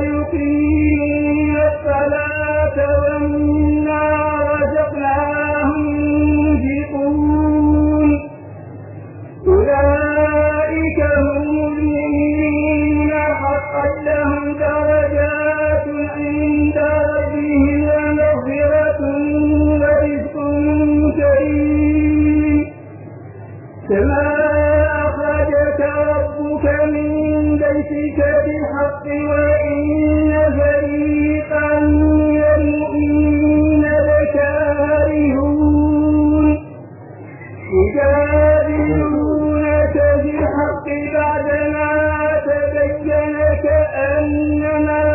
يقيمون الصلاة ومما رزقناهم ينفقون أولئك هم المؤمنون حقا لهم درجات عند ربهم ومغفرة ورزق كريم كما أخرجك ربك من بيتك بالحق وإن فريقا من المؤمنين لكارهون يجادلونك بالحق بعدما تبين كأنما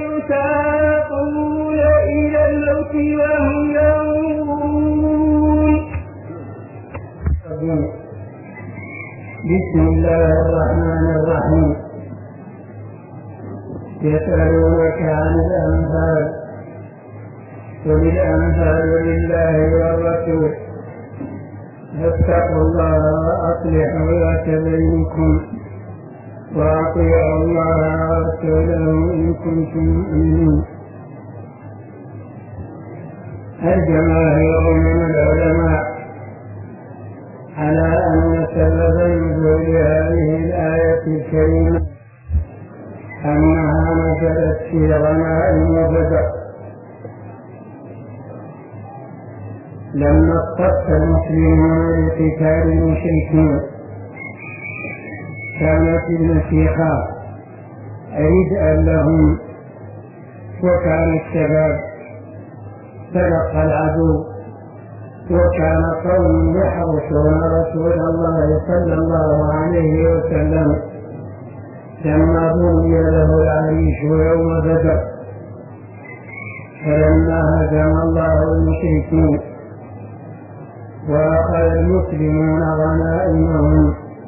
يساقون إلى الموت وهم ينظرون. بسم الله الرحمن الرحيم. يسألونك عن الأنفال قل الأنفال لله والرسول فاتقوا الله وأصلحوا ذات بينكم وأطيعوا الله ورسوله إن كنتم مؤمنين. الجماهير من العلماء على أن سبب نزول هذه الآية الكريمة أنها نزلت في غنائم بدر لما اصطف المسلمون لقتال المشركين. كانت المشيخة ردءا لهم وكان الشباب تلقى العدو وكان قوم يحرسون رسول الله صلى الله عليه وسلم لما بني له العريش يوم بدر. فلما هزم الله المشركين وأخذ المسلمون غنائمهم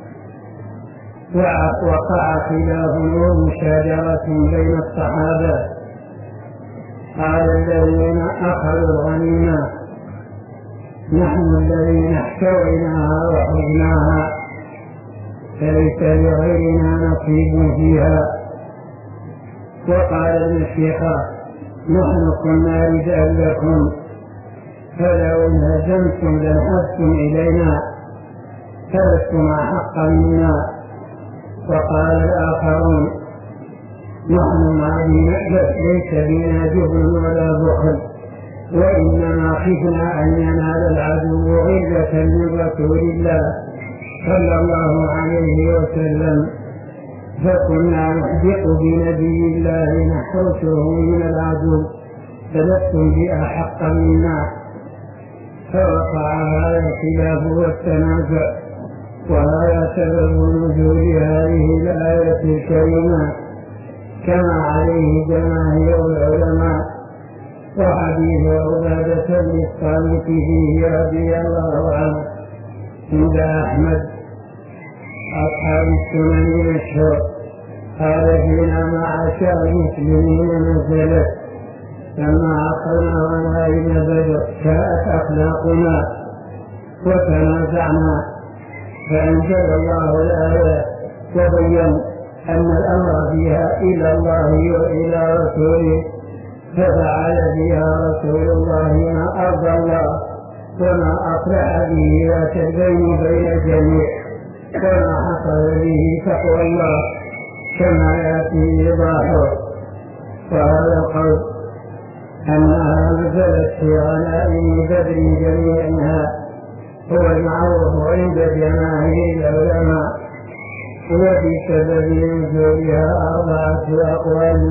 وقع خلاف ومشاجرة بين الصحابة. قال الذين أخذوا الغنيمة نحن الذين احتويناها وحفظناها فليس لغيرنا نصيب فيها. وقال المشيخة نحن كنا رجال لكم فلو انهزمتم لانحبتم إلينا فلستم أحق منا. وقال الآخرون نحن ليس بنا جبن ولا بخل وإنما خفنا أن ينال العدو غلة من رسول الله صلى الله عليه وسلم فكنا نحدق بنبي الله نحرسه من العدو فلستم بأحق منا. فوقع هذا الخلاف والتنازع وهذا سبب نزول هذه الآية الكريمة كما عليه جماهير العلماء. وحديث عبادة بن الصامت فيه رضي الله عنه عند أحمد أصحاب السنن المشهور قال فينا معاشر المسلمين نزلت لما عقلنا غنائم بدر شاءت أخلاقنا وتنازعنا فأنزل الله الآية وبين أن الأمر فيها إلى الله وإلى رسوله ففعل بها رسول الله ما أرضى الله وما أصلح به ذات البين بين الجميع وما حصل به تقوى الله كما يأتي إيضاحه. وهذا القول أنها نزلت في غنائم بدر جميعها هو المعروف عند جماهير العلماء وبسبب نزولها 4 أقوال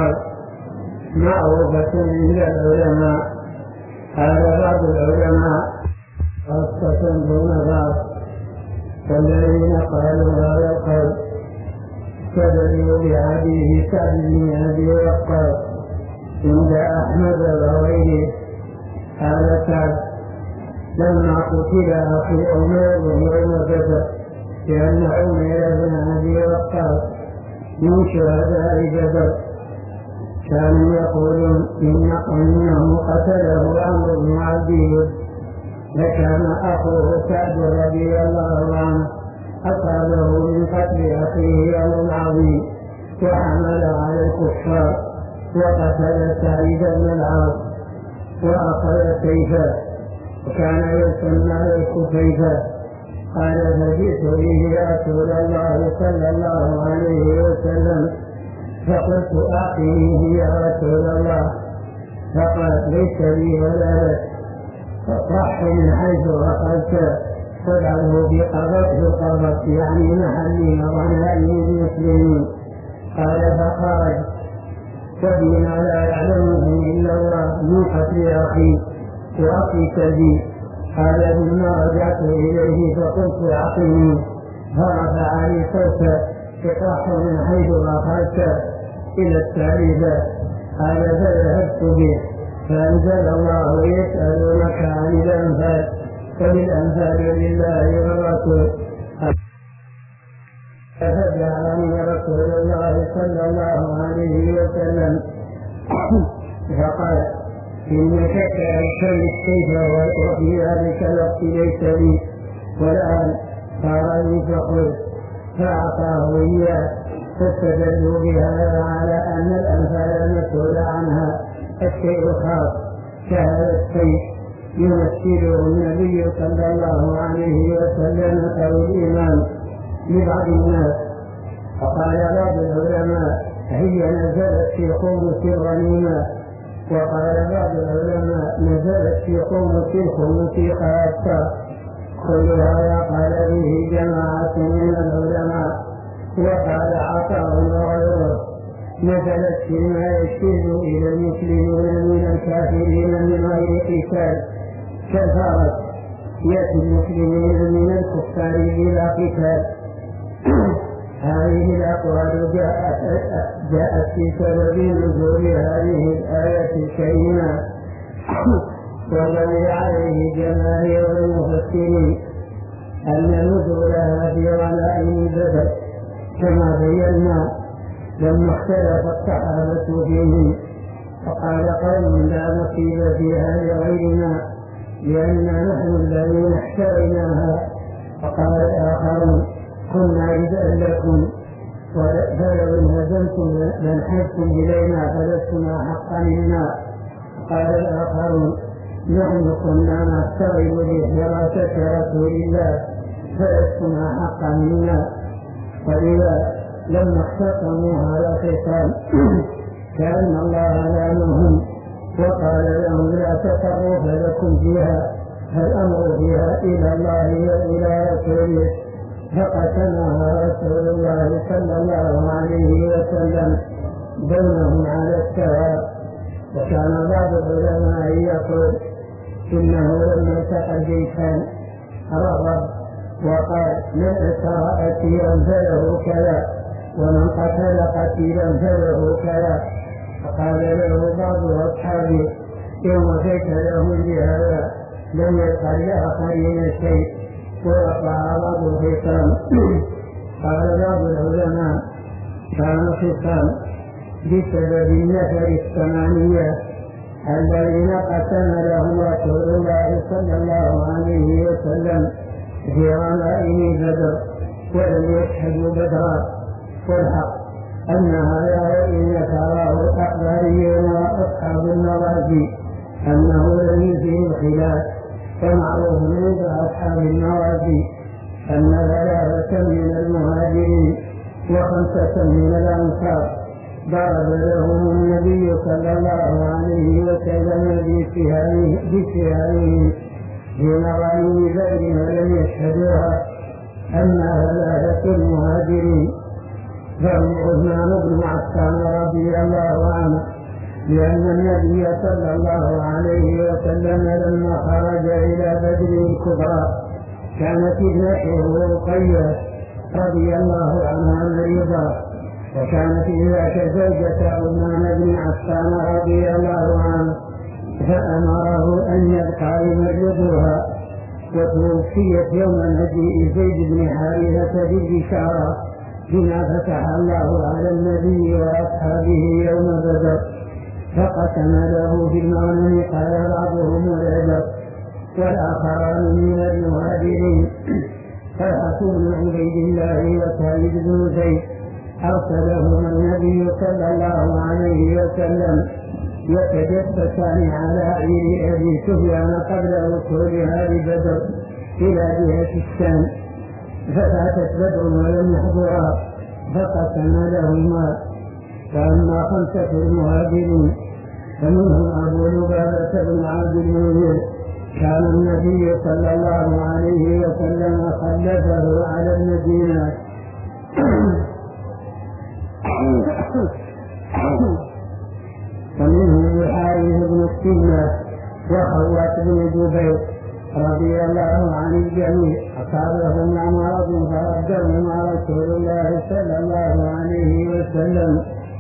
معروفة عند العلماء. هذا بعض العلماء خاصة دون بعض والذين قالوا هذا القول استدلوا بحديث سعد بن أبي وقاص عند أحمد وغيره. هذا سعد لما قتل أخي عمير يوم بدر لأن عمير بن أبي وقاص من شهداء بدر كانوا يقولون إنه قتله عمرو بن عبد لكان أخوه سعد رضي الله عنه أصابه من قتل أخيه أمر عظيم وحمل على الكفر الكفار وقتل سعيد بن العاص وأخذ سيفا وكان يسمى الكفيفة. قال فجئت به رسول الله صلى الله عليه وسلم فقلت أعطنيه يا رسول الله، فقال ليس لي ولا لك، فاطرحه من حيث أخذت فادعه بقبض يعني محل غنائم المسلمين. قال فخرج فبما لا يعلمه إلا الله من قتل أخي وأخي كبير. قال ثم رجعت إليه فقلت أعطني، فرفع لي صوتا اطرحه من حيث أخذت إلى التعريفة. قال فذهبت به فأنزل الله يسألونك عن الأنفال قل الأنفال لله والرسول. فجعلني رسول الله صلى الله عليه وسلم فقال إنك تأكل السيف وفي ذلك الوقت ليس لي، والآن صار لي فقلت فأعطاه إياه. فاستدلوا بهذا على أن الأنفال المسؤول عنها الشيء الخاص كهذا السيف يمثله النبي صلى الله عليه وسلم أو الإمام لبعض الناس. فقال بعض العلماء هي نزلت في خمس الغنيمة، وقال بعض العلماء نزلت في خمس الخمس خاصة. كل هذا قال به جماعة من العلماء. وقال عطاء وغيره نزلت فيما يشير إلى المسلمين من الكافرين من غير قتال كالفرس يأتي المسلمين من الكفار بلا قتال. هذه الأقوال جاءت في سبب نزول هذه الآية الكريمة، والذي عليه جماهير المفسرين أن نزولها في غنائم بدر كما بينا لما اختلف الصحابة فيه. فقال قوم لا نصيب فيها لغيرنا لأننا نحن الذين احترناها. فقال الآخرون كنا رداء لكم فلو انهزمتم لانحازتم إلينا فلستم حقا منا. قال الآخرون نحن كنا نستغل بحراسة رسول الله فلستم حقا منا. ولذا لما اختصموا هذا الخصام كأن الله لعنهم وقال لهم لا تصرف لكم فيها فالأمر فيها إلى الله وإلى رسوله. فقسمها رسول الله صلى الله عليه وسلم بينهم على السواء. وكان بعض العلماء يقول إنه لما التقى الجيشان رغب وقال من أسر أسيرا فله كذا ومن قتل قتيلا فله كذا. فقال له بعض أصحابه يوم فيك لهم بهذا لم يبقى لآخرين شيء ووقع بعض الخصام. قال بعض العلماء كان الخصام بسبب النفر الثمانية الذين قسم لهم رسول الله صلى الله عليه وسلم في غنائم بدر ولم يشهدوا بدرا. والحق أن هذا إن تراه الأخباريون وأصحاب المغازي أنه لم يزل الخلاف. فمعروف عند أصحاب المغازي أن 3 من المهاجرين و5 من الأنصار ضرب لهم النبي صلى الله عليه وسلم بسهامهم في مغانم بدر ولم يشهدوها. أما 3 المهاجرين فهم عثمان بن عفان رضي الله عنه، لأن النبي صلى الله عليه وسلم لما خرج إلى بدر الكبرى كانت ابنته رقية رضي الله عنها مريضة، وكانت ذاك زوجة عثمان بن عفان رضي الله عنه، فأمره أن يبقى يمرضها. وتوفيت يوم مجيء زيد بن حارثة بالبشارة بما فتح الله على النبي وأصحابه يوم بدر. فقسم له في المغنم قال بعضهم العبر والآخران من المهاجرين طلحة بن عبيد الله وخالد بن زيد أرسلهما النبي صلى الله عليه وسلم يتجسسان على عير أبي سفيان قبل وصولها لبدر إلى جهة الشام، ففاتت بدر ولم يحضرها فقسم لهما. فأما 5 المهاجرين فمنهم أبو لبابة بن عبد المنذر كان النبي صلى الله عليه وسلم خلفه على المدينة ومنهم الحارث بن السنة وخوات بن جبير رضي الله عن الجميع أصابهم مرض فردهم رسول الله صلى الله عليه وسلم.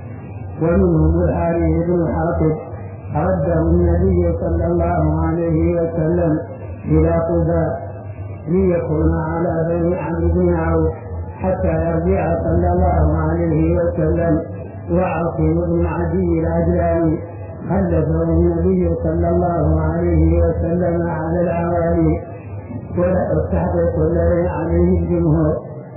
ومنهم الحارث بن حاطب رده النبي صلى الله عليه وسلم إلى قباء ليكون على بني عمرو بن عوف حتى يرجع صلى الله عليه وسلم. وعاصم بن عدي العجلاني خلفه النبي صلى الله عليه وسلم على العوالي. ولا أستحقق الذي عليه الجمهور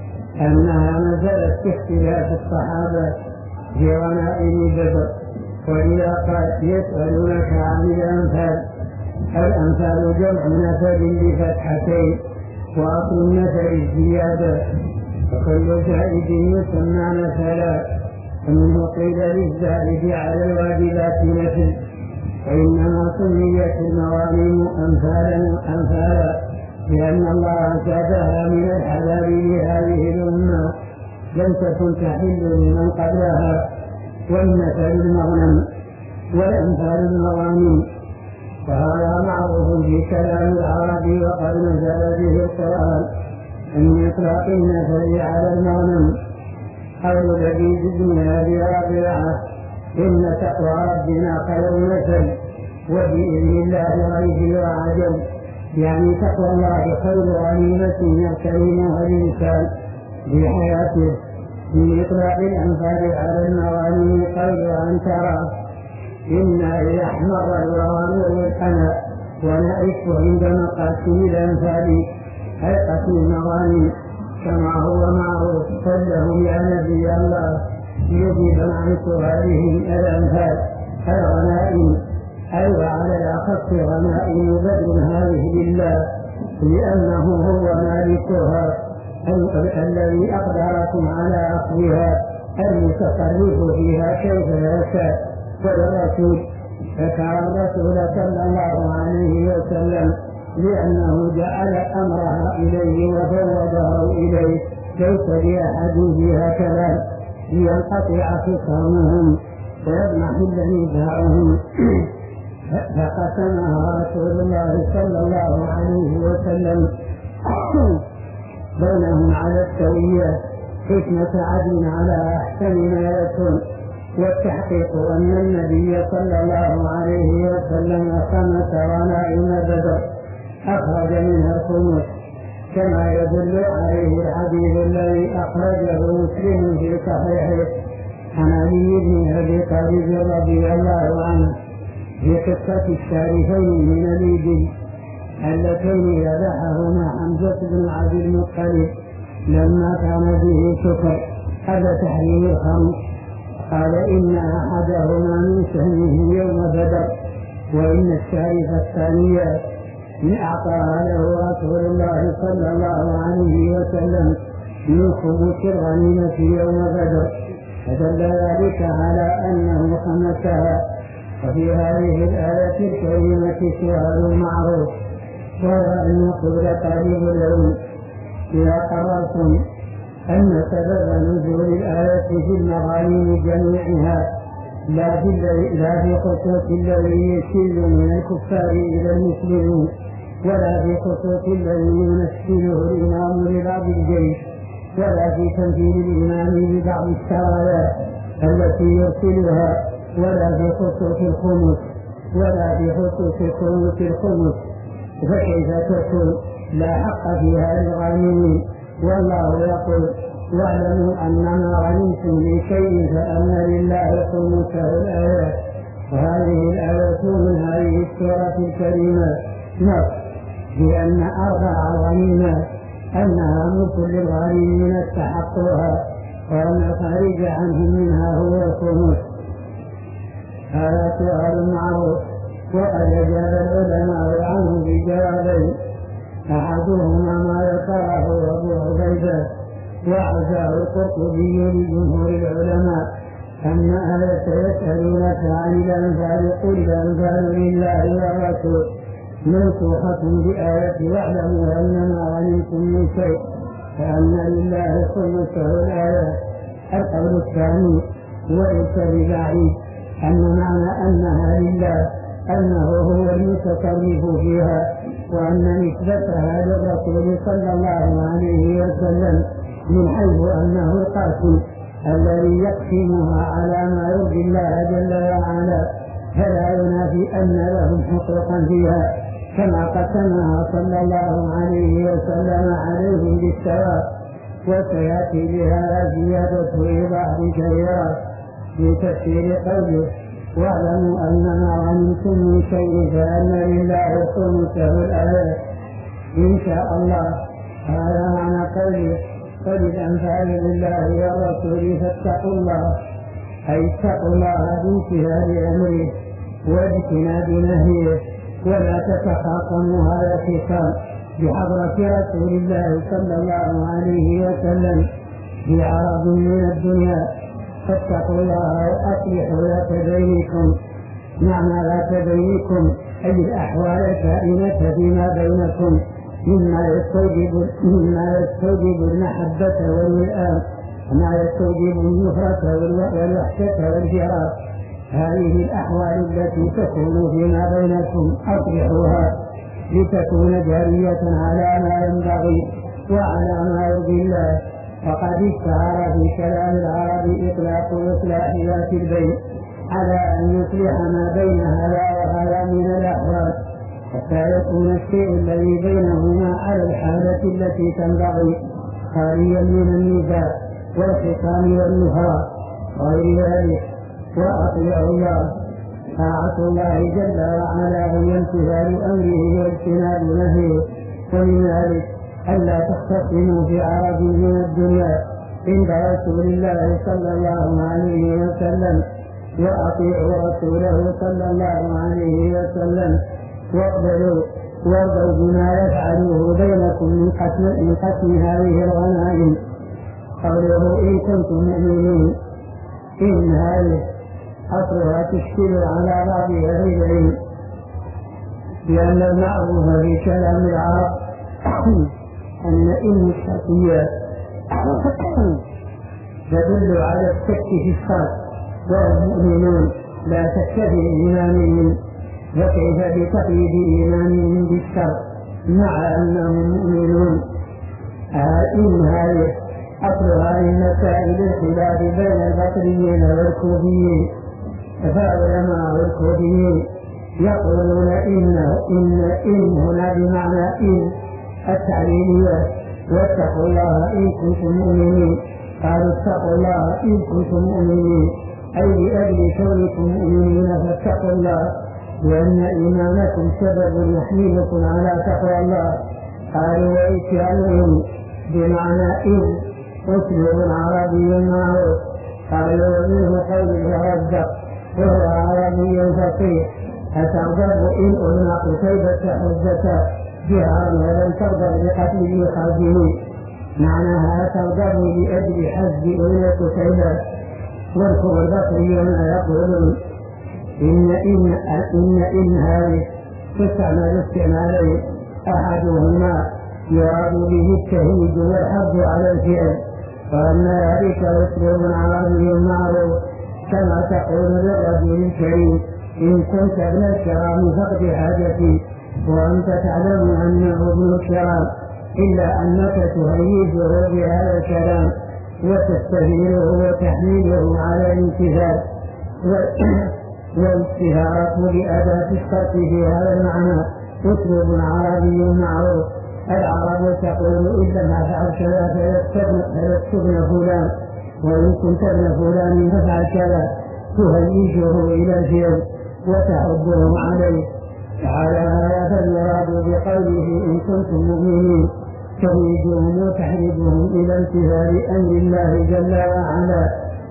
أنها نزلت في اختلاف الصحابة في غنائم بدر. وإذا قال يسألونك عن الأنفال، الأنفال جمع نفل بفتحتين وأصل النفل الزيادة، وكل زائد يسمى نفلا، ومنه قيل للزائد على الواجبات نفل، وإنما سميت المغانم أنفالا لأن الله زادها من الحلال لهذه الأمة لم تكن تحل لمن قبلها. والنفل المغنم والأنفال المغانم، وهذا معروف في كلام العرب وقد نزل به القرآن أن إطلاق النفل على المغنم. قول لبيد بن أبي ربيعة إن تقوى ربنا خير نفل وبإذن الله غيب وعجل، يعني تقوى الله خير غنيمة يغتنمها الإنسان في حياته. من إطلاق الأنفال على المغانم قول أن ترى إنا إذا أحمر الغوامر والحنى ونعرف عند مقاسم الأنفال أي قسم المغانم كما هو معروف. فلهم يا نبي الله يجب عن سؤالهم الأنفال الغنائم، أي وعلى الأخص غنائم بدر هذه لله لأنه هو مالكها الذي أقدركم على أخذها المتصرف فيها كيف يشاء. والرسول ذكر الرسول صلى الله عليه وسلم لأنه جعل أمرها إليه وفوضه إليه ليس لأحد فيها كلام لينقطع خصامهم ويضمحل نزاعهم. فقسمها رسول الله صلى الله عليه وسلم بينهم على السوية حكمة عدل على أحسن ما يكون. والتحقيق أن النبي صلى الله عليه وسلم 5 غنائم بدر أخرج منها الخمس كما يدل عليه الحديث الذي أخرجه مسلم في صحيحه عن علي بن أبي طالب رضي الله عنه في قصة الشارفين من الإبل اللتين ذبحهما حمزة بن عبد المطلب لما كان به سكر هذا تحريم الخمر. قال إن أحدهما من سهمه يوم بدر وإن الشارف الثانية من أعطاها له رسول الله صلى الله عليه وسلم من خبث الغنيمة يوم بدر، فدل ذلك على أنه خمسها. وفي هذه الآية الكريمة سؤال معروف، وهو أن يقول طالب العلم إذا قررتم أن سبب نزول الآية في المغانم جميعها لا في خصوص الذي يشل من الكفار إلى المسلمين ولا في خصوص الذي يمثله الإمام لبعض الجيش ولا في تمثيل الإمام لبعض السرايا التي يرسلها ولا في خصوص الخمس ولا في خصوص الخمس فكيف تكون لا حق فيها للغانمين؟ والله يقول واعلموا أنما غنمتم من شيء فأن لله خمسه الآيات. وهذه الآيات من هذه السورة الكريمة نص بأن 4 غنيمات أنها ملك للغانمين استحقوها وأن الخارج عنهم منها هو الخمس. هذا سؤال معروف، وقد أجاب العلماء عنه بجوابين: أحدهما ما ذكره أبو عبيدة وعزاه القرطبي لجمهور العلماء أن آية يسألونك عن الأنفال قل الأنفال لله والرسول منسوخة بآية واعلموا أنما غنمتم من شيء فأن لله خمسه الآية. القول الثاني وليس ببعيد أن معنى أنها لله أنه هو المتصرف فيها، وأن نسبتها للرسول صلى الله عليه وسلم من حيث أنه القاسم الذي يقسمها على ما يرضي الله جل وعلا، فلا ينافي أن لهم حقوقا فيها كما قسمها صلى الله عليه وسلم عليهم بالسواء. وسيأتي بها زيادة إيضاح كثيرة في تفسير قوله واعلموا أنما غنمتم من شيء فأن لله خمسه الآية إن شاء الله. هذا معنى قوله فللأنفال لله والرسول فاتقوا الله، أي اتقوا الله بامتثال أمره واجتناب نهيه، ولا تتخاصموا هذا الخصام بحضرة رسول الله صلى الله عليه وسلم في عرض من الدنيا. فاتقوا الله وأصلحوا ذات بينكم. معنى ذات بينكم أي الأحوال الكائنة فيما بينكم مما يستوجب المحبة والوئام، وما يستوجب النفرة والوحشة والفراق. هذه الأحوال التي تكون فيما بينكم أصلحوها لتكون جارية على ما ينبغي وعلى ما يرضي الله. وقد اشتهر في كلام العرب إطلاق إصلاح ذات البين على أن يصلح ما بين هذا وهذا من الأحوال حتى يكون الشيء الذي بينهما على الحالة التي تنبغي خاليا من النزاع والخصام والنفاق وغير ذلك. وأطيعوا الله، طاعة الله جل وعلا هي امتثال أمره واجتناب نهيه. ومن ذلك ألا تختصموا في عرض من الدنيا عند رسول الله صلى الله عليه وسلم، وأطيعوا رسوله صلى الله عليه وسلم وارضوا بما يفعله بينكم من قسم هذه الغنائم. قوله إن كنتم مؤمنين، إن هذه أصلها تشكل على بعض أهل العلم، لأن المعروف في كلام العرب أن إن الشرطية تدل على الشك في الشرط، والمؤمنون لا شك في إيمانهم، وكيف بتقييد إيمانهم بالشرط مع أنهم مؤمنون. إن هذه أصلها من مسائل الخلاف بين البصريين والكوفيين، فعلماء الكوفيين يقولون إن هنا بمعنى إن التعليلية، واتقوا الله إن كنتم مؤمنين. قالوا اتقوا الله إن كنتم مؤمنين أي لأجل كونكم مؤمنين فاتقوا الله، لأن إيمانكم سبب يحملكم على تقوى الله. قالوا وإتيانهم بمعنى إن أسلوب عربي معروف. قالوا ومنه قول الرزق وهو عربي فصيح أتغضب إن ألنا قتيبة حجة بها ولم ترضى بقتله خازنين. معناها تغضب لأجل حج أولى قتيبة. والكفر البصريون يقولون إن هذه تستعمل استعمالين، أحدهما يراد به التهيج والحظ على الفعل، وأن ذلك أسلوب عربي معروف كما تقول للرجل الكريم إن كنت ابن الكرام فقد حاجتي وأنت تعلم أنه ابن الكرام، إلا أنك تهيجه بهذا الكلام وتستهينه وتحميله على الامتثال. والاستهارة بأداة الشرط في هذا المعنى أسلوب عربي معروف. العرب تقول إن لم أفعل كذا فيكتبن فلان، وإن كنت ابن فلان فافعل كذا، تهيجه إلى الفعل وتحضه عليه. على هذا فالمراد بقوله إن كنتم مؤمنين تريدهم وتحرجهم إلى امتثال أمر الله جل وعلا.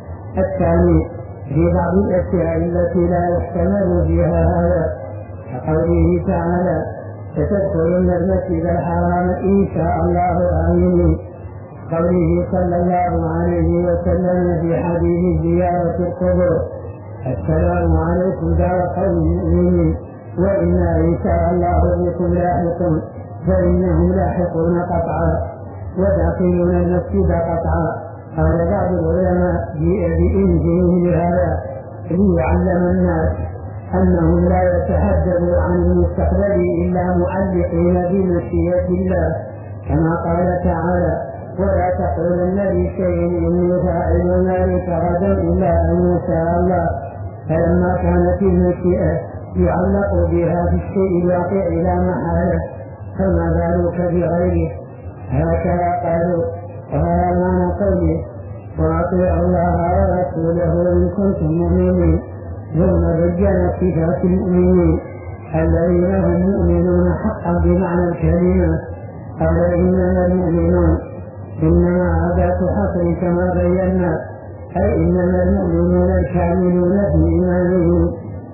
الثاني في بعض الأشياء التي لا يحتمل فيها هذا، كقوله تعالى: ستدخلن المسجد الحرام إن شاء الله آمنين. قوله صلى الله عليه وسلم في حديث زيارة القبور: السلام عليكم دار قوم مؤمنين وإنا إن شاء الله بكم لاحقون، فإنهم لاحقون قطعا وداخلون المسجد قطعا. قال بعض العلماء: جيء بإنجيل لهذا ليعلم الناس أنهم لا يتحدثوا عن المستقبل إلا معلقين بمشيئة الله، كما قال تعالى: ولا تقولن لشيء إني فاعل ذلك غدا إلا أن يشاء الله. فلما كانت المشيئة يعلق بها في الشيء الواقع لا محالة، فما بالك بغيره. هكذا قالوا. وهذا معنى قوله: وأطيعوا الله ورسوله إن كنتم مؤمنين. ثم بين صفات المؤمنين الذين هم مؤمنون حقا بمعنى الكلمة. قال: إنما المؤمنون، إنما أداة حصر كما بينا، أي إنما المؤمنون الكاملون في إيمانهم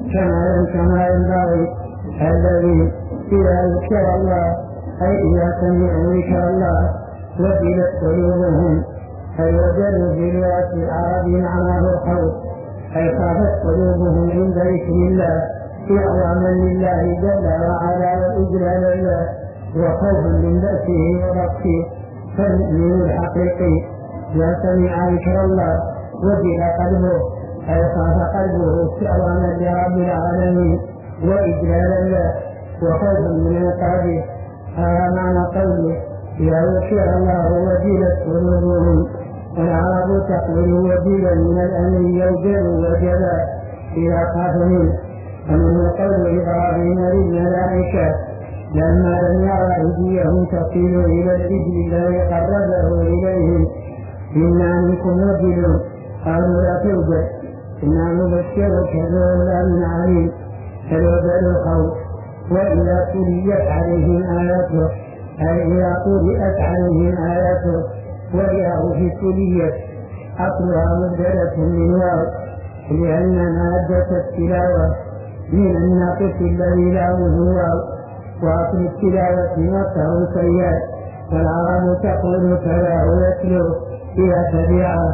كما ينبغي، الذين إذا ذكر الله أي إذا سمعوا ذكر الله وجلت قلوبهم، أي وجلوا في لغة العرب معناه الخوف، أي خافت قلوبهم عند ذكر الله إعظاما لله جل وعلا وإجلالا له وخوفا من بأسه ورقصه. فالمؤمن الحقيقي إذا سمع ذكر الله وجل قلبه، أي خاف قلبه استعظاما لرب العالمين وإجلالا له وخوفا من عقابه. هذا معنى قوله: إذا ذكر الله وجلت قلوبهم. والعرب تقول وجلا من الأمر يوجل وجلا إذا خاف منه. ومن قول إبراهيم للملائكة لما لم يرى أيديهم تصل إلى العجل الذي قربه إليهم: إنا منكم وجلون. قالوا: لا توجل، إنا نبشرك بغلام عليم. فالوجل الخوف. وإذا تليت عليهم آياته، أي إذا قرأت عليهم آياته، وإذا في تليت أصلها مبدلة من واو، لأن مادة التلاوة من الناقص الذي له واو، وأصل التلاوة مصدر سيئات. والعرب تقول: تلاه يتلو إذا تبعه.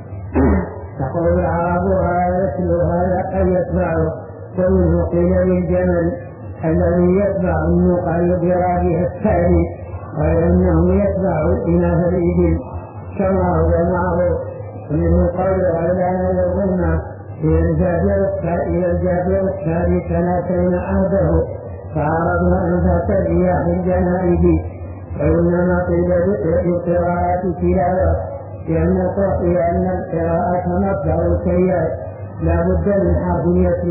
تقول العرب: هذا يتلو هذا قد يتبعه. ومنه قيل للجمل الذي يتبع النقل برابها الثاني، وأنه يتبع إناث الإبل كما هو معروف. ومنه قول علان يظن إلى الجابر الثالث ثلاثين عهده فعرضنا أنفاس الرياح الجنائب. وإنما قيل بقراءة تلاوة لأن القراءة مصدر سيئات، لا بد من حرف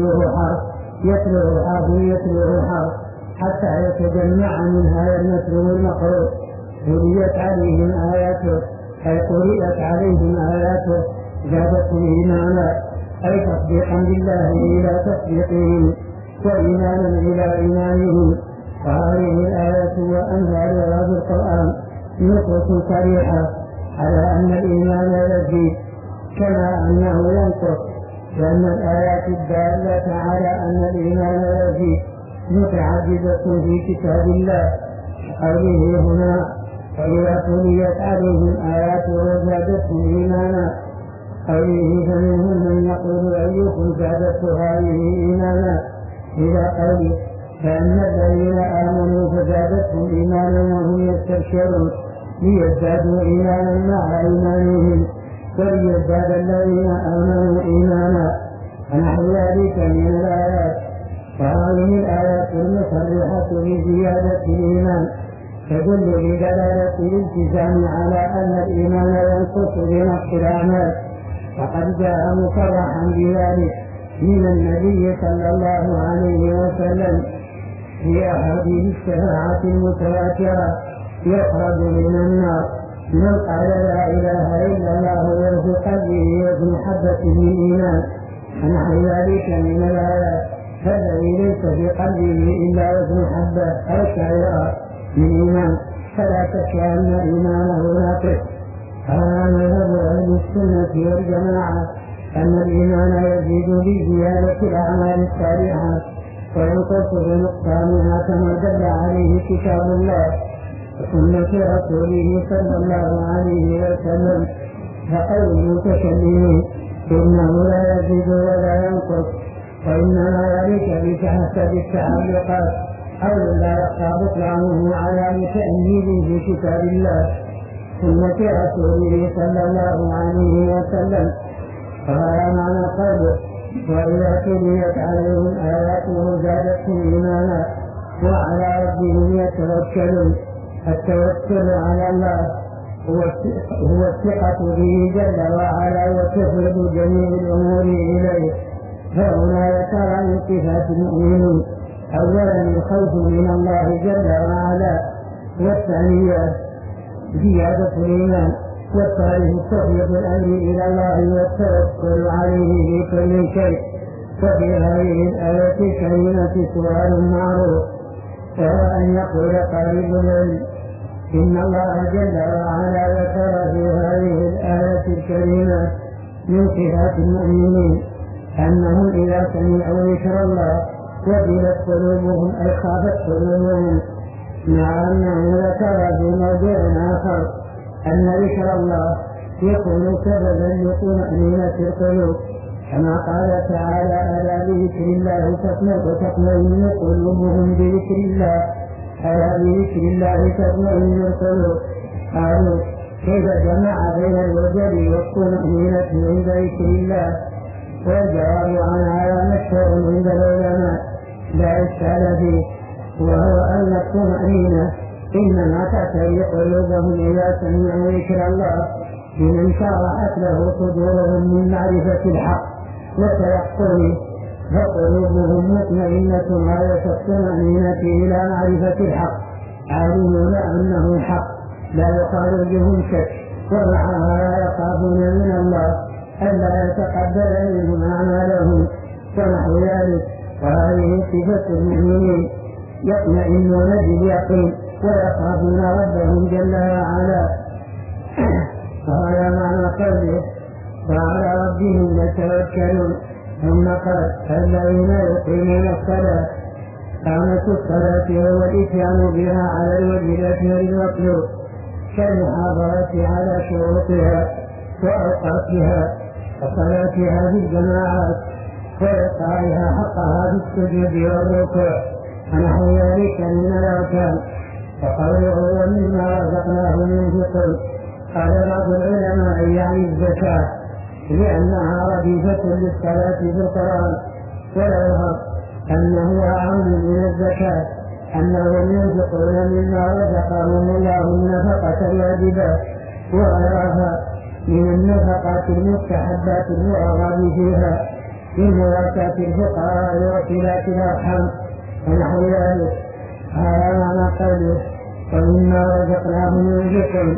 يتلوه حرف حتى يتجمع منها المتلو المقروء. قرئت عليهم آياته، أي قرئت عليهم آياته زادتهم إيمانا، أي تصديقا بالله إلى تصديقهم وإيمانا إلى إيمانهم. وهذه الآيات وأمثالها في القرآن نصوص صريحة على أن الإيمان يزيد كما أنه ينقص، لأن الآيات الدالة على أن الإيمان يزيد متعددة في كتاب الله. قوله هنا: فإذا تليت عليهم آيات وزادتهم إيمانا. قوله: فمنهم من يقول أيكم زادته هذه إيمانا، إلى قوله: فأما الذين آمنوا فزادتهم إيمانا وهم يستبشرون ليزدادوا إيمانا مع إيمانهم وليزداد الذين آمنوا إيمانا. ونحو ذلك من الآيات. وهذه الآيات المصرحة بزيادة الإيمان تدل بدلالة الالتزام على أن الإيمان ينقص بنقص الأعمال، وقد جاء مصرحا بذلك من النبي صلى الله عليه وسلم في أحاديث الشفاعة المتواترة: يخرج من النار من قال لا إله إلا الله وفي قلبه وفي حبة من إيمان. ونحو ذلك من الآيات: فالذي ليس في قلبه إلا وفي حبة أو شعيرة من إيمان فلا شك أن إيمانه ناقص. هذا مذهب أهل السنة والجماعة أن الإيمان يزيد بزيادة الأعمال الصالحة وينقص بنقصانها كما دل عليه كتاب الله وسنة رسوله صلى الله عليه وسلم. فقول المتكلمين إنه لا يزيد ولا ينقص وإنما ذلك بحسب التعلقات أو لا يخفى بطلانه على متأمل في كتاب الله سنة رسوله صلى الله عليه وسلم. فهذا معنى قوله وإذا تليت عليهم آياته زادتهم إيمانا وعلى ربهم يتوكلون. التوكل على الله هو الثقة به جل وعلا وتفرض جميع الأمور إليه. فهنا ذكر من صفات المؤمنين أولا الخوف من الله جل وعلا، والثانية زيادة الإيمان، والثالث تفويض الأمر إلى الله والتوكل عليه في كل شيء. ففي هذه الآية الكريمة سؤال معروف وهو أن يقول قائل العلم إن الله جل وعلا ذكر في هذه الآية الكريمة من صفات المؤمنين أنهم إذا سمعوا ذكر الله وجلت قلوبهم أي خافت قلوبهم، مع أنه ذكر في موضع آخر أن ذكر الله يكون سببا لطمأنينة القلوب كما قال تعالى ألا بذكر الله تطمئن قلوبهم بذكر الله ألا بذكر الله تطمئن القلوب. قالوا كيف جمع بين الوجل والطمأنينة عند ذكر الله؟ والجواب عن هذا مشهور عند العلماء لا إشكال فيه، وهو أن الطمأنينة إنما تأتي قلوبهم إذا سمعوا ذكر الله بمن شرحت له صدورهم من معرفة الحق وتيقنه، فقلوبهم مطمئنة غاية الطمأنينة إلى معرفة الحق، عالمون أنه حق لا يخرجهم شك، ومع هذا يخافون من الله ألا يتقبل منهم أعمالهم ونحو ذلك. وهذه صفة المؤمنين يطمئنون باليقين ويخافون ربهم جل وعلا. وهذا معنى قوله وعلى ربهم يتوكلون. ثم قال الذين يقيمون الصلاة. قامت الصلاة هو الإتيان بها على الوجه الأكمل المطلوب كالمحاضرة على شروطها وأوقاتها وصلاتها في الجماعات وإعطائها حقها في السجود والركوع ونحو ذلك من الأركان. وقوله ومما رزقناهم ينفقون. قال بعض العلماء يعني الزكاة لأنها رديفة للصلاة في القرآن، ويظهر أنه أعم من الزكاة أنهم ينفقون مما رزقهم الله النفقة الواجبة وغيرها من النفقات المستحبات المرغب فيها من مواساة الفقراء وصلات الأرحام ونحو ذلك. هذا معنى قوله ومما رزقناهم ينفقون.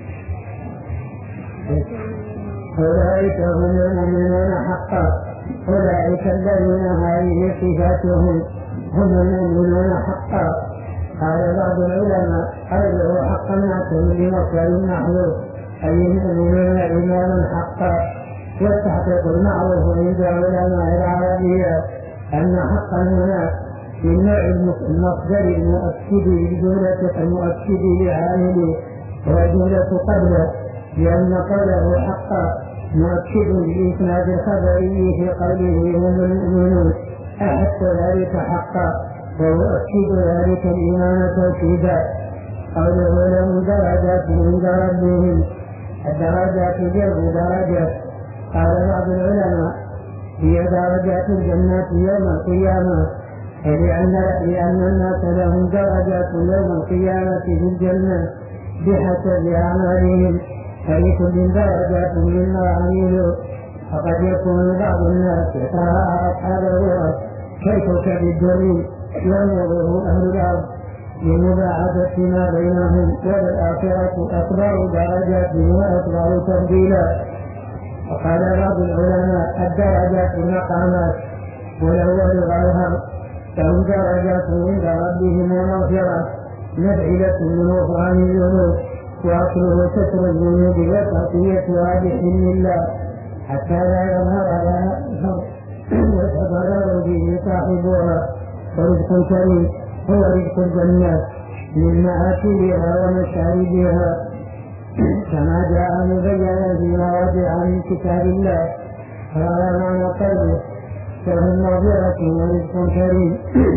أولئك هم المؤمنون حقا. أولئك الذين هذه صفاتهم هم المؤمنون حقا. قال بعض العلماء قوله حقا يعتمد بمصدر محذوف أي المؤمنون إيمانا حقا. والتحقيق المعروف عند علماء العربية أن حقا هنا من نوع المصدر المؤكد للجملة المؤكد لعامله والجملة قبله، لأن قوله حقا مؤكد لإسناد الخبري في قوله هم المؤمنون أحق ذلك حقا ويؤكد ذلك الإيمان توكيدا. قوله لهم درجات عند ربهم. الدرجات جمع درجة. قال بعض العلماء هي درجات الجنات يوم القيامة، لأن الناس لهم درجات يوم القيامة في الجنة بحسب أعمالهم، فلكل درجات مما عملوا. فقد يكون بعض الناس يتراءى أصحاب الغرف كالكوكب الدري ينظره أهل الأرض لمباعدة ما بينهم، والآخرة أكبر درجات وأكبر تفضيلا. وقال بعض العلماء الدرجات المقامات والأول غيرها، فهم درجات عند ربهم ومغفرة مفعلة من غفران الذنوب، وأصله ستر الذنوب وتغطيتها بحلم الله حتى لا يظهر لها الفرق ويتضرر به صاحبها. ورزق كريم هو رزق الجنات من مآكلها ومشاربها كما جاء مبينا في مواضع من كتاب الله. هذا معنى قوله فهم مغفرة ورزق كريم.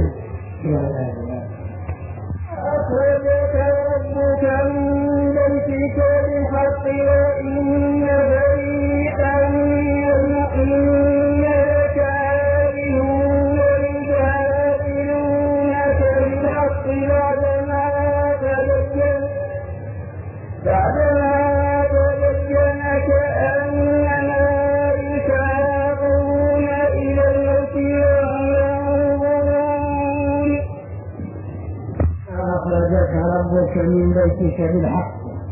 أخرجك ربك من بيتك بالحق وإن فريقا من لكارهون يجادلونك بالحق بعدما تبين كأنما يساقون إلى الموت وهم ينظرون. أخرجك ربك من بيتك بالحق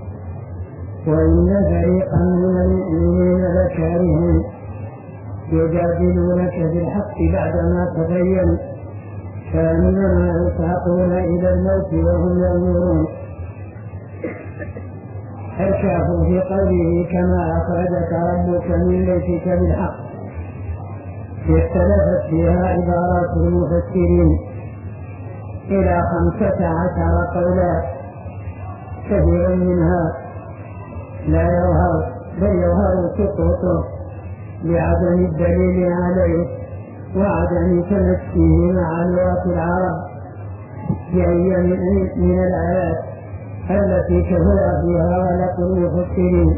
وإن فريقا من المؤمنين لكارهون يجادلونك بالحق بعدما تبين كأنما يساقون إلى الموت وهم ينظرون. حكاه في قوله كما أخرجك ربك من بيتك بالحق اختلفت فيها عبارات المفسرين إلى 15 قولا، كثير منها لا يظهر بل يظهر سقوطه لعدم الدليل عليه وعدم تمسكه مع لغة العرب بأي من الآيات التي كثر فيها غلط المفسرين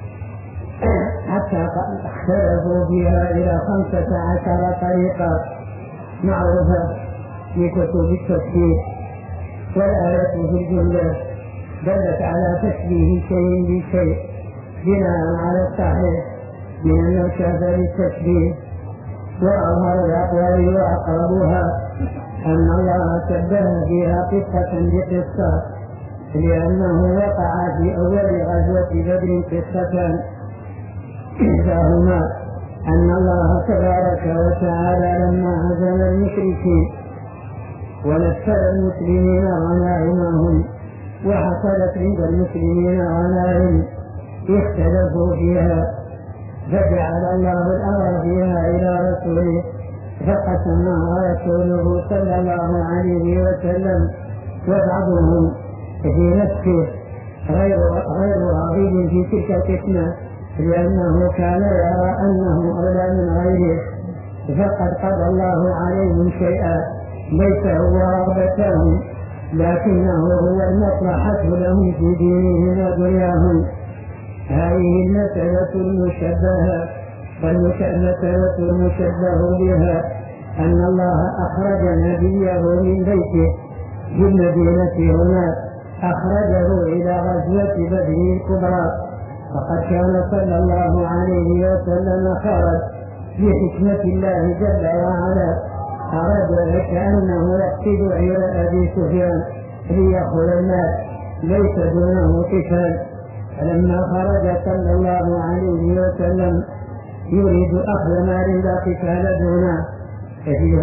حتى اختلفوا فيها إلى 15 طريقة معروفة في كتب التفسير. والآية في الجملة دلت على تشبيه شيء بشيء بناء على الصحيح من المرشد للتشبيه. وأظهر الأقوال وأقربها أن الله شبه فيها قصة بقصة، لأنه وقع في أول غزوة بدر قصتان، إحداهما أن الله تبارك وتعالى لما هزم المشركين ونكر المسلمين غنائمهم وحصلت عند المسلمين غنائم اختلفوا فيها، فجعل الله الأمر فيها إلى رسوله فقسمها رسوله صلى الله عليه وسلم، وبعضهم في نفسه غير راغب في تلك الفتنة لأنه كان يرى أنه أولى من غيره، فقد قضى الله عليهم شيئا ليس هو رغبتهم لكنه هو المصلحة لهم في دينهم ودنياهم. هذه المسألة المشبهة والمسألة المشبه بها أن الله أخرج نبيه من بيته في المدينة هنا، أخرجه إلى غزوة بدر الكبرى، فقد كان صلى الله عليه وسلم خرج بحكمة الله جل وعلا، أراد كأنه يقصد عير أبي سفيان ليأخذ المال ليس دونه قتال. فلما خرج صلى الله عليه وسلم يريد أخذ مال لا قتال دونه، ففي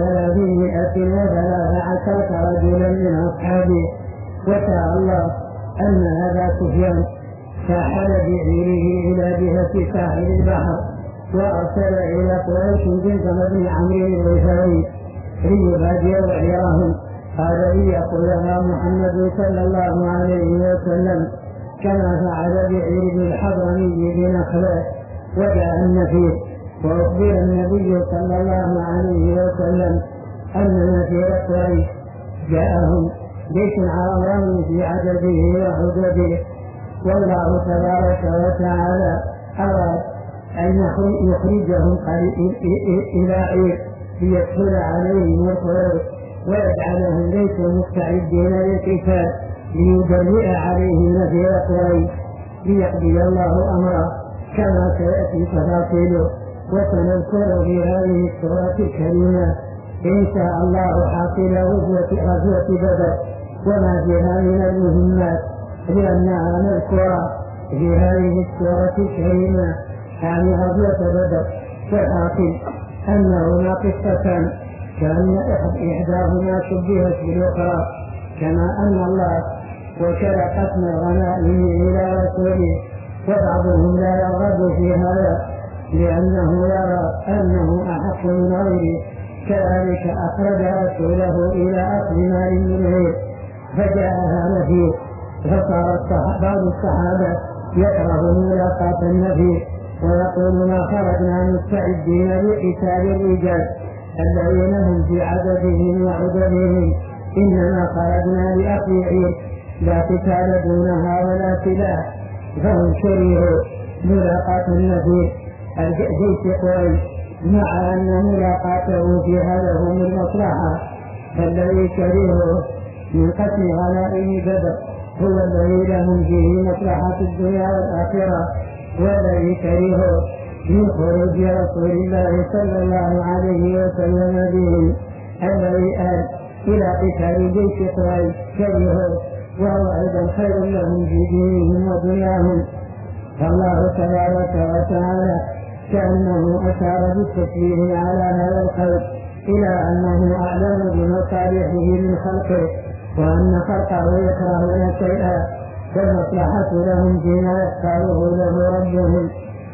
313 رجلا من أصحابه، وشاء الله أن أبا سفيان ساحل بعيره إلى جهة ساحل البحر، وأرسل إلى قريش جندب بن عمرو الغفاري ليبادروا عيرهم، قال ليأخذها محمد صلى الله عليه وسلم كما فعل بعير بن الحضرمي بنخله. وجاء النفير وأخبر النبي صلى الله عليه وسلم أن نفير قريش جاءهم جيش عظيم في عدده وحدوده، والله تبارك وتعالى أراد أن يخرجهم إلى عير ليدخل عليهم الخروج ويجعلهم ليسوا مستعدين للقتال، ليجرئ عليهم نفير قريش ليقضي الله أمره كما سيأتي تفاصيله. وسنذكر في هذه السورة الكريمة إن شاء الله حاصل غزوة بدر وما فيها من المهمات، لأنها نذكر في هذه السورة الكريمة عن غزوة بدر. فالحاصل أن هنا قصتان كأن إحداهما شبهت بالأخرى، كما أن الله وكل قسم الغنائم إلى رسوله، وبعضهم لا يرغب في هذا لأنه يرى أنه أحق من غيره، كذلك أخرج رسوله إلى أخذ مال من غيره فجاء هذا فيه، فصار بعض الصحابة يكره ملاقاة النفير ويقول ما خرجنا مستعدين لقتال الرجال الذين هم في عددهم وعددهم، إنما خرجنا لأخذ عير لا قتال دونها ولا سلاح. فهم كرهوا ملاقاة النفير الجيش قريش مع أن ملاقاته في هذا هم المصلحة، فالذي كرهه من قسم غنائم بدر هو الذي لهم فيه مصلحة الدنيا والآخرة، والذي كرهه من خروج رسول الله صلى الله عليه وسلم بهم الذي آل إلى قتال جيش قريش كرهه، وهو أيضا خير لهم في دينهم ودنياهم. فالله تبارك وتعالى كأنه أشار بالتكبير على هذا الخلق إلى أنه أعلم بمصالحه من خلقه، وأن خلقه يكرهون شيئا فالمصلحة لهم فيما يختاره له ربهم،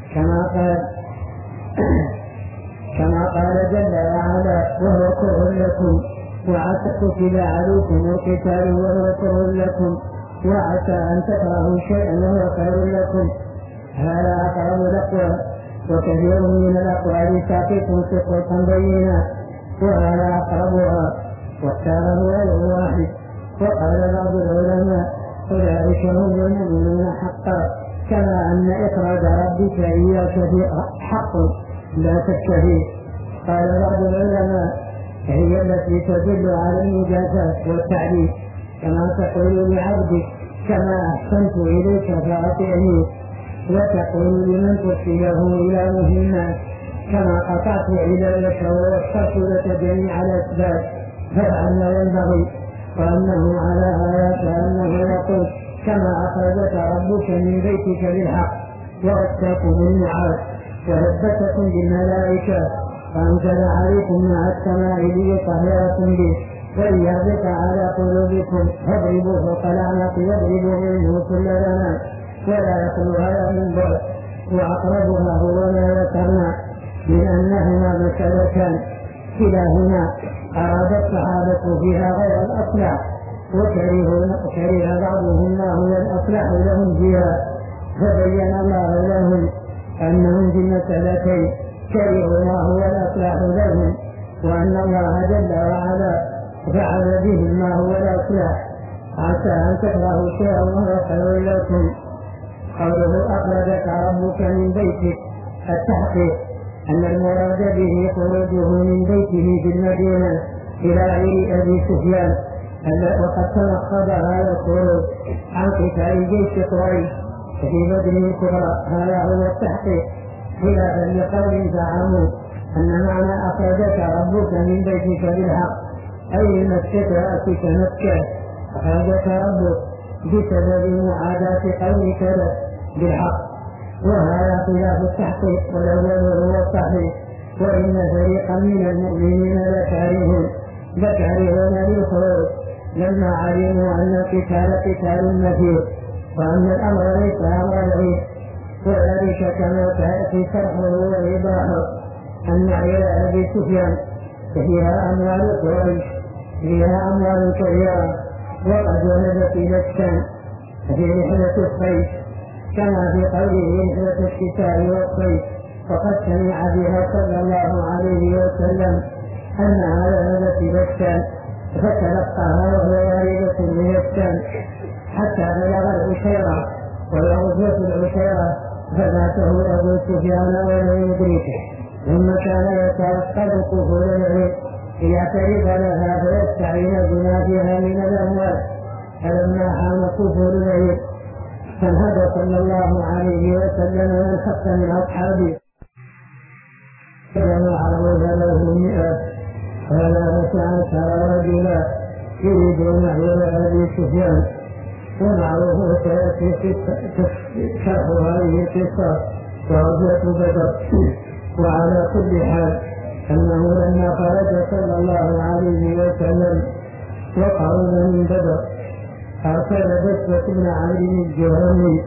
كما قال جل وعلا وهو كره لكم وعسى كتب عليكم القتال وهو كره لكم وعسى أن تكرهوا شيئا وهو خير لكم، هذا أقرب الأقوال، وكثير من الأقوال ساقط سقوطا بينا وهذا أقربها واختاره غير واحد. وقال بعض العلماء أولئك هم المؤمنون حقا، كما أن إخراج ربك إياك حق لا شك فيه. قال بعض العلماء هي التي تدل على المجازات والتعليم، كما تقول لعبدك كما أحسنت إليك فأطعني، وتقول لمن ترسله إلى مهمات كما قطعت عبادك ووفرت لك جميع الأسباب فافعل ما ينبغي. وأنه على آيات أنه يقول كما أخرجك ربك من بيتك بالحق وغشاكم بالنعاس وهبتكم بالملائكة وأنزل عليكم مع السماء ليطهركم به ويهبط على قلوبكم فاضربوا فوق الأعناق واضربوا منه كل بنان ولا يخلوها من بعد. وأقربها هو ما ذكرنا من أنهما مسألتان كلاهما أراد الصحابة فيها غير الأصلح، وكره بعضهم ما هو الأصلح لهم فيها، فبين الله لهم أنهم في المسألتين كرهوا ما هو الأصلح لهم، وأن الله جل وعلا فعل بهم ما هو الأصلح. عسى أن تكرهوا شيئا وهو خير لكم. قوله أخرجك ربك من بيتك التحقيق أن المراد به خروجه من بيته في المدينة إلى غير أبي سفيان، وقد تنقض هذا الخروج عن قتال جيش قريش في بدر الكبرى، هذا هو التحقيق، خلافا لقول زعموا أن معنى أخرجك ربك من بيتك بالحق أي مكة أتيك مكة أخرجك ربك بسبب معاداة قومك بالحق، وهذا خلاف التحقيق، والأول هو الصحيح. وإن فريقا من المؤمنين لكارهون للخروج لما علموا أن القتال قتال نفير وأن الأمر ليس أمر العيد، وذلك كما سيأتي شرحه وإيضاحه أن عيال أبي سفيان فيها أموال قريش فيها أموال كثيرة وقد ولدت إلى الشام في رحلة الصيف كما في قوله رحلة الشتاء والصيف، وقد سمع بها صلى الله عليه وسلم أنها ولدت إلى الشام فتلقاها وهو واردة من الشام حتى بلغ العشيرة، ويغزوة العشيرة فباته أبو سفيان ولم يدركه، ثم كان يتوقد كفور العيد ليعترف لها فيستعين بما فيها من الأموال. فلما حان كفور العيد فانهض صلى الله عليه وسلم وانحط من أصحابه فجمعه له 100 13 رجلا يريدون عيال أبي سفيان، ومعروف سيأتي شرح هذه القصة وغزوة بدر. وعلى كل حال أنه لما خرج صلى الله عليه وسلم وقعون من بدر أرسل بسوة بن عمرو الجهني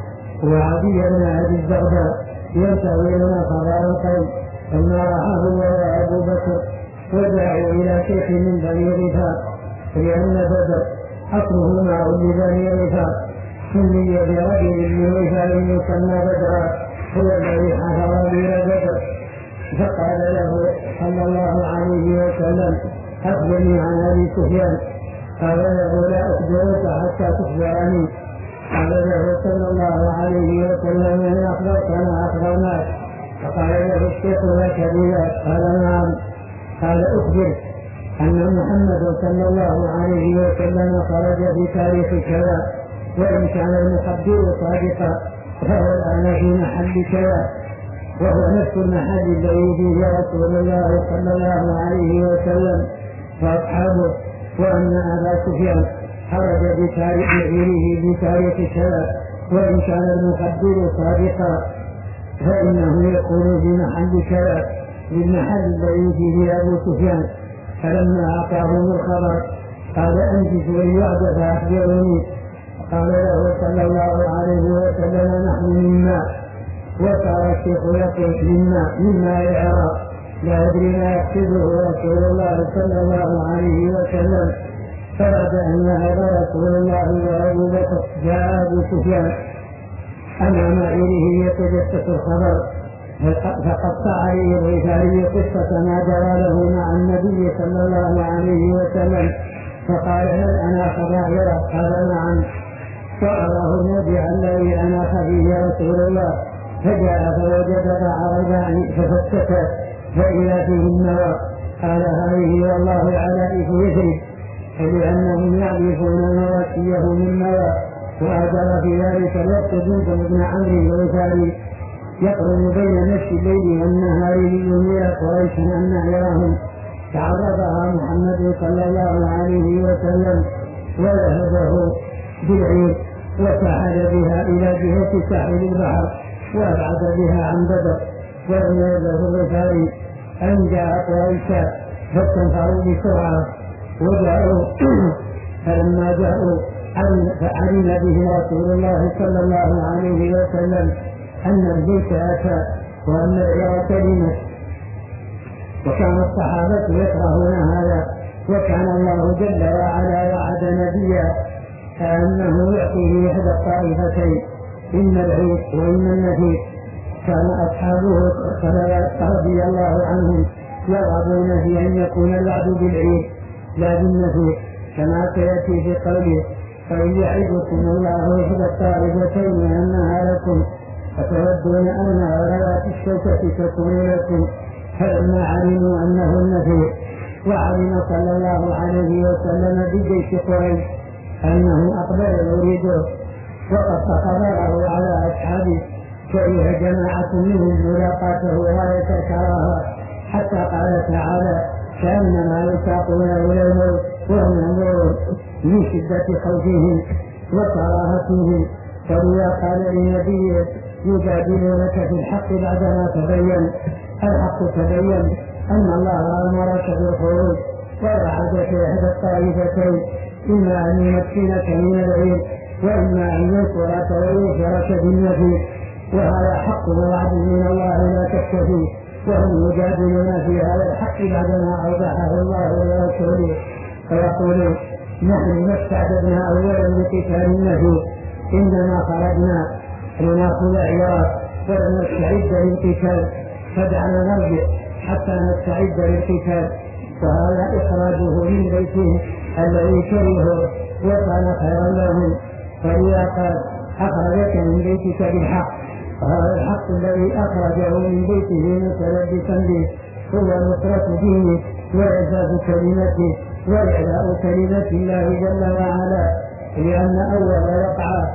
وعدي بن أبي الدرداء ينتظرون قضاء القوم فلما رآه وأبو بكر ودعوا إلى شيخ من بني غفار لأن بدر أصله مع بني غفار سمي برجل من غفار يسمى بدرا هو الذي حفر بير بدر فقال له صلى الله عليه وسلم أخبرني عن أبي سفيان قال له لا أخبرك حتى تخبرني قال له صلى الله عليه وسلم إن أخبرتنا أخبرناك فقال له الشيخ لك بذلك قال نعم قال أخبر أن محمد صلى الله عليه وسلم خرج في تاريخ كذا وإن كان المخبر صادقا فهو الآن في محل كذا وهو نفس المحل الذي فيه رسول الله صلى الله عليه وسلم وأصحابه وأن أبا سفيان خرج بتاريخ بتاريخ كذا وإن كان المخبر صادقا فإنه يكون في محل كذا للمحل الذي فيه أبو سفيان فلما أعطاهم الخبر قال أنجزوا الوعد فأخبروني قال له صلى الله عليه وسلم نحن مما وصار الشيخ يقول مما العراق لا أدري ما يقصده رسول الله صلى الله عليه وسلم فبعد أن ذهب رسول الله وأبو بكر جاء أبو سفيان أمام عيره يتجسس الخبر فقطع عليه الغفاري قصة ما جرى له مع النبي صلى الله عليه وسلم فقال هل أناخ ظاهرة؟ قال نعم فأراه الموضع الذي أناخ فيه رسول الله فجاء فوجد بعرضان ففتت فإذا فيه النوى قال هذه والله علائف يثرب فلأنهم يعرفون مواسيه من نوى وأجر في ذلك الوقت جند بن عمرو الغفاري يقرن بين نفس الليل والنهار لينذر قريشا أن يراهم تعرضها محمد صلى الله عليه وسلم وذهبه بالعير وسعد بها إلى جهة ساحل البحر وأبعد بها عن بدر وأنزله الغفاري أن جاء قريشا فاستنفروا بسرعة وجاءوا فلما جاءوا فعلم به رسول الله صلى الله عليه وسلم أن البيت أتى وأن العير كلمة وكان الصحابة يكرهون هذا وكان الله جل وعلا وعد نبيا أنه يعطيه إحدى الطائفتين إما العيد وإما النفير كان أصحابه رضي الله عنهم يرغبون في أن يكون الوعد بالعيد لا بالنفير كما سيأتي في قوله فإن يعدكم الله إحدى الطائفتين أنها لكم فتودون أن غيرات الشوكة تكون لكم فلما علموا أنه النفير وعلم صلى الله عليه وسلم بجيش قريش أنه أقبل يريده وقد تقرره على أصحابه كره جماعة منهم ملاقاته غاية كراهة حتى قال تعالى كأنما يساقون إلى الموت وهم ينظرون من شدة خوفهم وكراهتهم فإذا قال لنبيه يجادلونك في الحق بعدما تبين الحق تبين أن الله أمرك بالخروج ووعدك إحدى الطائفتين إما أن يمكنك من العيد وإما أن ينصرك ويغفرك بالنفي وهذا حق ووعد من الله لا تكتفي وهم يجادلون في هذا الحق بعدما أوضحه الله ورسوله فيقولون نحن ما استعددنا أولا لقتال النفي إنما خرجنا لنأخذ عيارات ولم نستعد للقتال فدعنا نرجع حتى نستعد للقتال وهذا إخراجه من بيته الذي كرهه وكان خيرا لهم فإذا قال أخرجك من بيتك بالحق وهذا الحق الذي أخرجه من بيته متلبسا به هو نصرة دينه وإعزاز كلمته وإعلاء كلمة الله جل وعلا لأن أول وقعة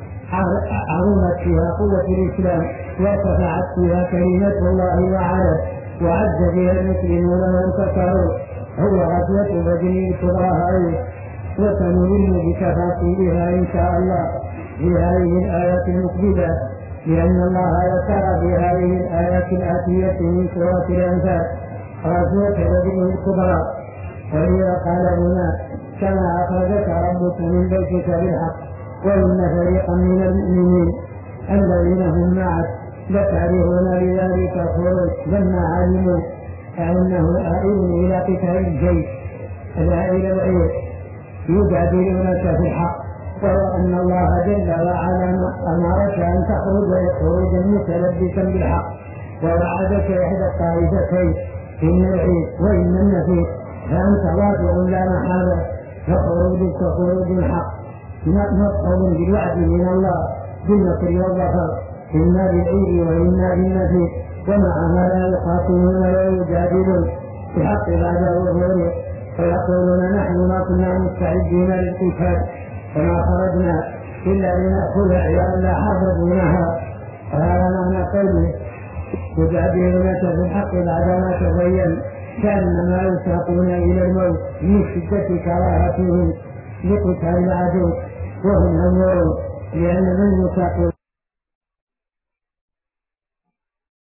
عظمت فيها قوة الإسلام وارتفعت فيها كلمة الله وعلا وعز بها المسلمون وانتصروا هو غزوة بدر الكبرى هذه وسنلم بتفاصيلها إن شاء الله في هذه الآيات المقبلة لأن الله ذكر في هذه الآيات الآتية من سورة الأنفال غزوة بدر الكبرى ولذا قال هنا كما أخرجك ربك من بيتك بالحق وإن فريقا من المؤمنين الذين هم معك لكارهون بذلك الخروج لما علموا أنه آئل إلى قتال الجيش الآئل العير يجادلونك في الحق، وأن الله جل وعلا أمرك أن تخرج خروجا متلبسا بالحق، ووعدك إحدى الطائفتين إن العيد وإن النفير فأنت واضع لا محالة، فخروجك خروج الحق مصحوب بالوعد من الله بالنصر والظفر إما بالعيد وإما بالنفير، ومعها لا يقاتلون ولا يجادلون بحق بعد ظهوره، فيقولون نحن ما كنا مستعدين للقتال وما خرجنا إلا لنأخذ عيالا حفظونها. هذا معنى قوله يجادلونك في الحق بعدما تبين كأنما يساقون إلى الموت من شدة كراهتهم لقتال العدو، وهم ينظرون لأن من يساق